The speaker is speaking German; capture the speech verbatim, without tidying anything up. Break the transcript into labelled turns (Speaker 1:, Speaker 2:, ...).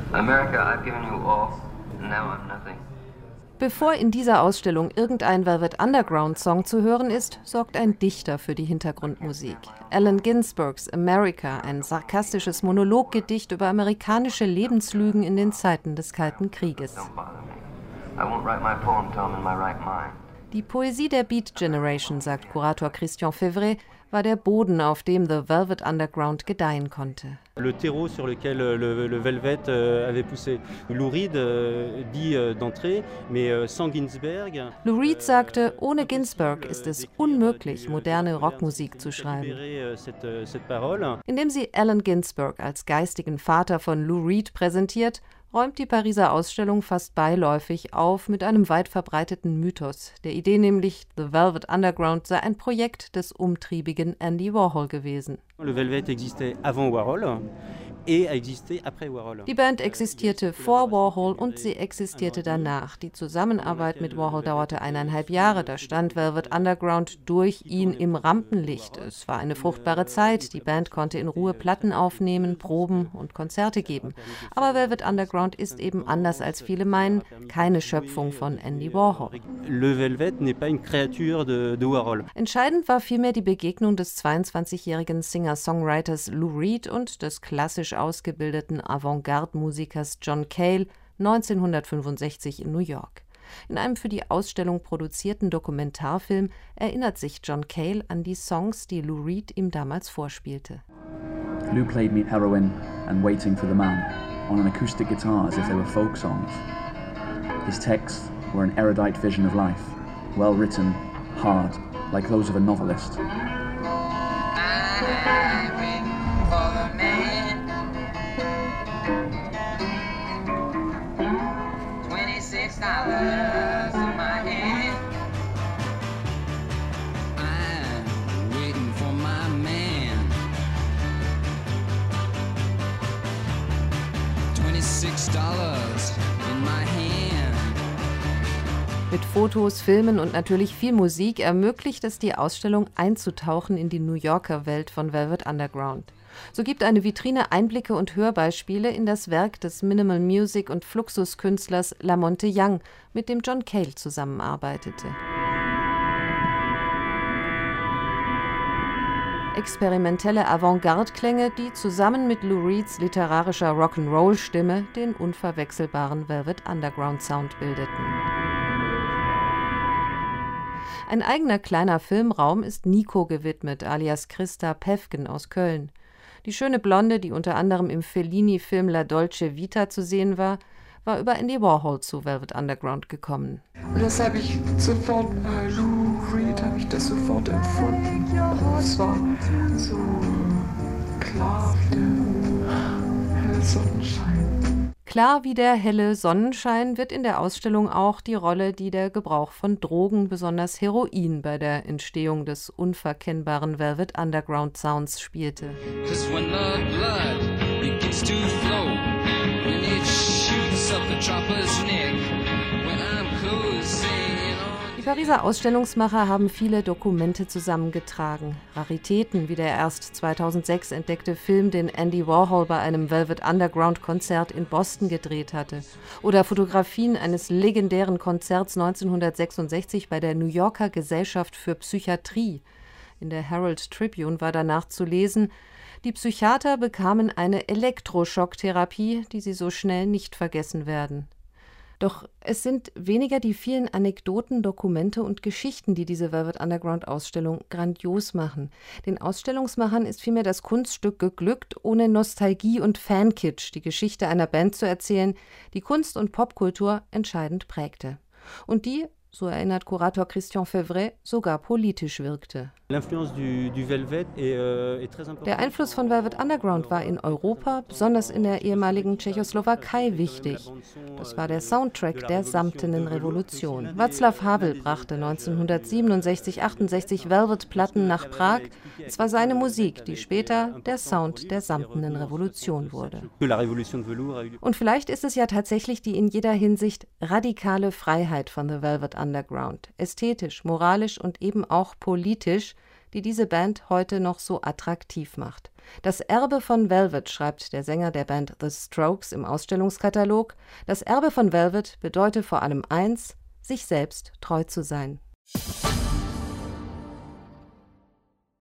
Speaker 1: America, I've given you all, and now I'm nothing.
Speaker 2: Bevor in dieser Ausstellung irgendein Velvet Underground-Song zu hören ist, sorgt ein Dichter für die Hintergrundmusik. Allen Ginsbergs America, ein sarkastisches Monologgedicht über amerikanische Lebenslügen in den Zeiten des Kalten Krieges. Die Poesie der Beat Generation, sagt Kurator Christian Fevret, war der Boden, auf dem The Velvet Underground gedeihen konnte.
Speaker 3: Le terreau sur lequel le, le Velvet avait poussé. Lou Reed dit d'entrée, mais sans Ginsberg.
Speaker 2: Lou Reed sagte, ohne Ginsberg ist es unmöglich, moderne Rockmusik zu schreiben. Indem sie Allen Ginsberg als geistigen Vater von Lou Reed präsentiert, räumt die Pariser Ausstellung fast beiläufig auf mit einem weit verbreiteten Mythos, der Idee nämlich, The Velvet Underground sei ein Projekt des umtriebigen Andy Warhol gewesen.
Speaker 3: Le Velvet existait avant Warhol.
Speaker 2: Die Band existierte vor Warhol und sie existierte danach. Die Zusammenarbeit mit Warhol dauerte eineinhalb Jahre. Da stand Velvet Underground durch ihn im Rampenlicht. Es war eine fruchtbare Zeit. Die Band konnte in Ruhe Platten aufnehmen, proben und Konzerte geben. Aber Velvet Underground ist eben anders als viele meinen, keine Schöpfung von Andy Warhol.
Speaker 3: Le Velvet n'est pas une créature de, de Warhol.
Speaker 2: Entscheidend war vielmehr die Begegnung des zweiundzwanzigjährigen Singer-Songwriters Lou Reed und des klassisch ausgebildeten Avantgarde-Musikers John Cale neunzehnhundertfünfundsechzig in New York. In einem für die Ausstellung produzierten Dokumentarfilm erinnert sich John Cale an die Songs, die Lou Reed ihm damals vorspielte.
Speaker 4: Lou played me Heroin and Waiting for the Man on an acoustic guitar as if they were folk songs. His texts were an erudite vision of life, well written, hard, like those of a novelist.
Speaker 5: Dollars in my hand. I'm waiting for my man. twenty-six dollars in my hand.
Speaker 2: Mit Fotos, Filmen und natürlich viel Musik ermöglicht es die Ausstellung einzutauchen in die New Yorker Welt von Velvet Underground. So gibt eine Vitrine Einblicke und Hörbeispiele in das Werk des Minimal Music und Fluxuskünstlers Lamonte Young, mit dem John Cale zusammenarbeitete. Experimentelle Avantgarde-Klänge, die zusammen mit Lou Reeds literarischer Rock'n'Roll-Stimme den unverwechselbaren Velvet Underground-Sound bildeten. Ein eigener kleiner Filmraum ist Nico gewidmet, alias Christa Päffgen aus Köln. Die schöne Blonde, die unter anderem im Fellini-Film La Dolce Vita zu sehen war, war über Andy Warhol zu Velvet Underground gekommen.
Speaker 6: Und das habe ich sofort, bei Lou Reed habe ich das sofort empfunden. Es war so klar wie der helle Sonnenschein.
Speaker 2: Klar wie der helle Sonnenschein wird in der Ausstellung auch die Rolle, die der Gebrauch von Drogen, besonders Heroin, bei der Entstehung des unverkennbaren Velvet Underground Sounds spielte. Die Pariser Ausstellungsmacher haben viele Dokumente zusammengetragen. Raritäten wie der erst zweitausendsechs entdeckte Film, den Andy Warhol bei einem Velvet Underground-Konzert in Boston gedreht hatte. Oder Fotografien eines legendären Konzerts neunzehnhundertsechsundsechzig bei der New Yorker Gesellschaft für Psychiatrie. In der Herald Tribune war danach zu lesen, die Psychiater bekamen eine Elektroschocktherapie, die sie so schnell nicht vergessen werden. Doch es sind weniger die vielen Anekdoten, Dokumente und Geschichten, die diese Velvet Underground-Ausstellung grandios machen. Den Ausstellungsmachern ist vielmehr das Kunststück geglückt, ohne Nostalgie und Fankitsch die Geschichte einer Band zu erzählen, die Kunst und Popkultur entscheidend prägte. Und die, so erinnert Kurator Christian Fevret, sogar politisch wirkte. Der Einfluss von Velvet Underground war in Europa, besonders in der ehemaligen Tschechoslowakei, wichtig. Das war der Soundtrack der Samtenen Revolution. Václav Havel brachte neunzehnhundertsiebenundsechzig achtundsechzig Velvet-Platten nach Prag. Es war seine Musik, die später der Sound der Samtenen Revolution wurde. Und vielleicht ist es ja tatsächlich die in jeder Hinsicht radikale Freiheit von The Velvet Underground, ästhetisch, moralisch und eben auch politisch, die diese Band heute noch so attraktiv macht. Das Erbe von Velvet, schreibt der Sänger der Band The Strokes im Ausstellungskatalog, das Erbe von Velvet bedeutet vor allem eins, sich selbst treu zu sein.